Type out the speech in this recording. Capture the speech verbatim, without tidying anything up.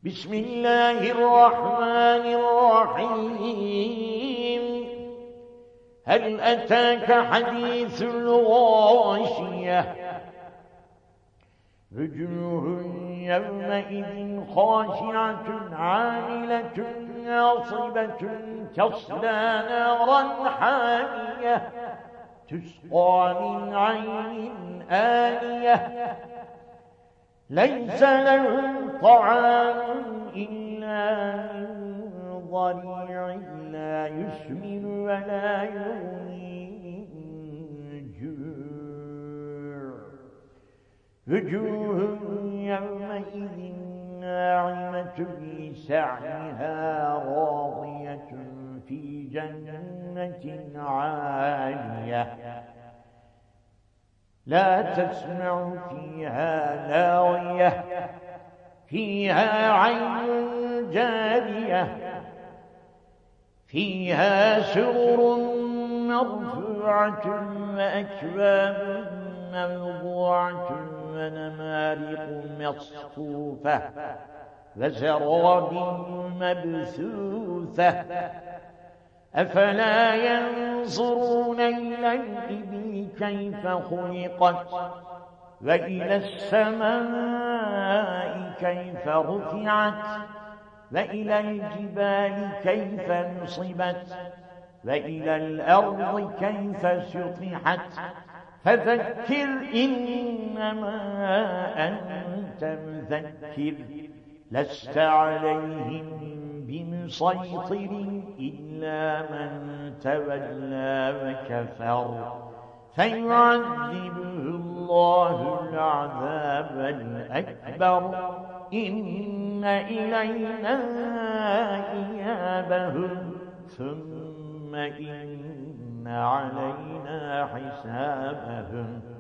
بسم الله الرحمن الرحيم. هل أتاك حديث الغاشية؟ وجوه يومئذ خاشعة عاملة ناصبة تصلى نارا حامية تسقى من عين آنية ليس لهم طعام إلا من ضريع لا يسمن ولا يغني من جوع. وجوه يومئذ ناعمة لسعيها راضية في جنة عالية لا تسمع فيها لاغية فيها عين جارية فيها سرر مرفوعة وأكواب موضوعة ونمارق مصفوفة وزرابي مبثوثة أفلا ينظرون إلى الإبل كيف خلقت وإلى السماء كيف رفعت وإلى الجبال كيف نصبت وإلى الأرض كيف سطحت فذكر إنما أنت مذكر لست عليهم بمسيطر إلا من تولى وكفر فيعذبه الله العذاب الأكبر إن إلينا إيابهم ثم إن علينا حسابهم.